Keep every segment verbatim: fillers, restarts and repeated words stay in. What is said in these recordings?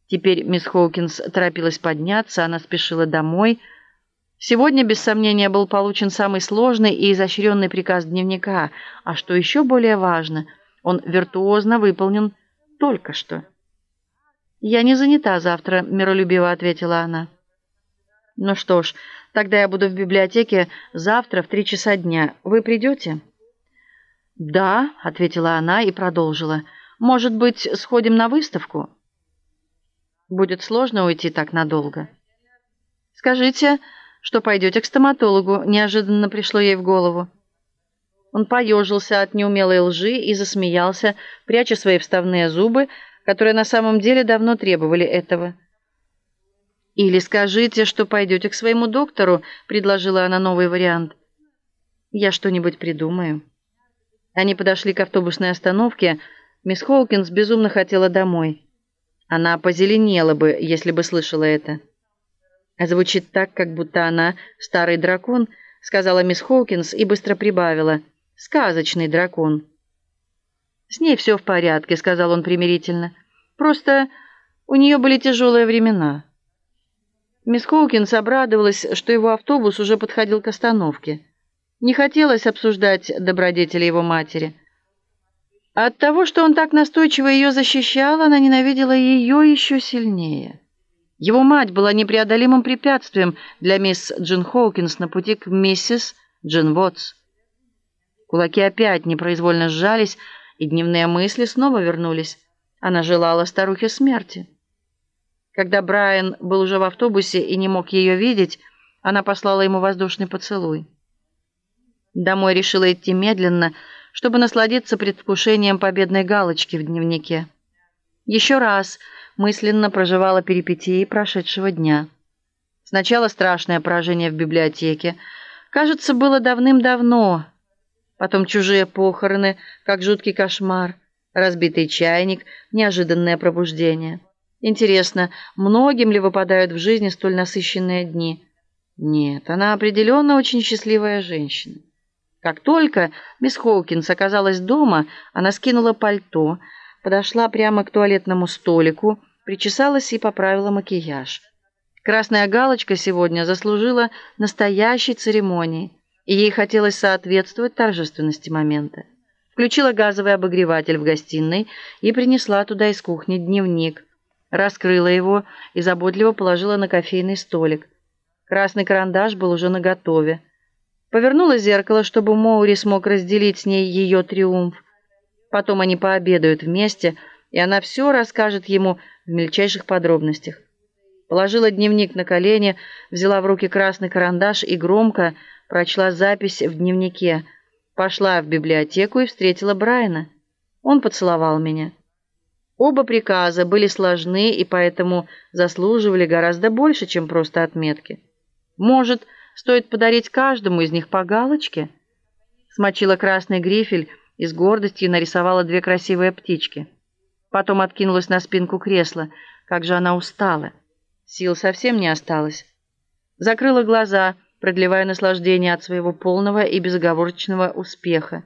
Теперь мисс Хоукинс торопилась подняться, она спешила домой. Сегодня, без сомнения, был получен самый сложный и изощренный приказ дневника, а что еще более важно, он виртуозно выполнен только что. «Я не занята завтра», — миролюбиво ответила она. «Ну что ж, тогда я буду в библиотеке завтра в три часа дня. Вы придете?» «Да», — ответила она и продолжила. «Может быть, сходим на выставку?» «Будет сложно уйти так надолго». «Скажите, что пойдете к стоматологу», — неожиданно пришло ей в голову. Он поежился от неумелой лжи и засмеялся, пряча свои вставные зубы, которые на самом деле давно требовали этого. «Или скажите, что пойдете к своему доктору», — предложила она новый вариант. «Я что-нибудь придумаю». Они подошли к автобусной остановке. Мисс Хоукинс безумно хотела домой. Она позеленела бы, если бы слышала это. «Звучит так, как будто она старый дракон», — сказала мисс Хоукинс и быстро прибавила. «Сказочный дракон». «С ней все в порядке», — сказал он примирительно. «Просто у нее были тяжелые времена». Мисс Хоукинс обрадовалась, что его автобус уже подходил к остановке. Не хотелось обсуждать добродетели его матери. От того, что он так настойчиво ее защищал, она ненавидела ее еще сильнее. Его мать была непреодолимым препятствием для мисс Джин Хоукинс на пути к миссис Джин Вотс. Кулаки опять непроизвольно сжались, и дневные мысли снова вернулись. Она желала старухе смерти. Когда Брайан был уже в автобусе и не мог ее видеть, она послала ему воздушный поцелуй. Домой решила идти медленно, чтобы насладиться предвкушением победной галочки в дневнике. Еще раз мысленно проживала перипетии прошедшего дня. Сначала страшное поражение в библиотеке. Кажется, было давным-давно. Потом чужие похороны, как жуткий кошмар. Разбитый чайник, неожиданное пробуждение. Интересно, многим ли выпадают в жизни столь насыщенные дни? Нет, она определенно очень счастливая женщина. Как только мисс Хоукинс оказалась дома, она скинула пальто, подошла прямо к туалетному столику, причесалась и поправила макияж. Красная галочка сегодня заслужила настоящей церемонии, и ей хотелось соответствовать торжественности момента. Включила газовый обогреватель в гостиной и принесла туда из кухни дневник. Раскрыла его и заботливо положила на кофейный столик. Красный карандаш был уже наготове. Повернула зеркало, чтобы Моури смог разделить с ней ее триумф. Потом они пообедают вместе, и она все расскажет ему в мельчайших подробностях. Положила дневник на колени, взяла в руки красный карандаш и громко прочла запись в дневнике. Пошла в библиотеку и встретила Брайана. Он поцеловал меня. Оба приказа были сложны и поэтому заслуживали гораздо больше, чем просто отметки. Может, стоит подарить каждому из них по галочке? Смочила красный грифель и с гордостью нарисовала две красивые птички. Потом откинулась на спинку кресла. Как же она устала. Сил совсем не осталось. Закрыла глаза, продлевая наслаждение от своего полного и безоговорочного успеха.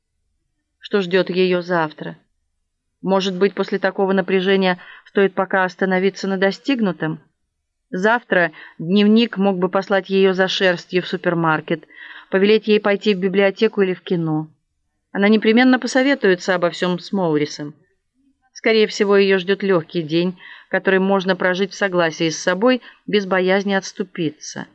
Что ждет ее завтра? Может быть, после такого напряжения стоит пока остановиться на достигнутом? Завтра дневник мог бы послать ее за шерстью в супермаркет, повелеть ей пойти в библиотеку или в кино. Она непременно посоветуется обо всем с Моурисом. Скорее всего, ее ждет легкий день, который можно прожить в согласии с собой без боязни отступиться.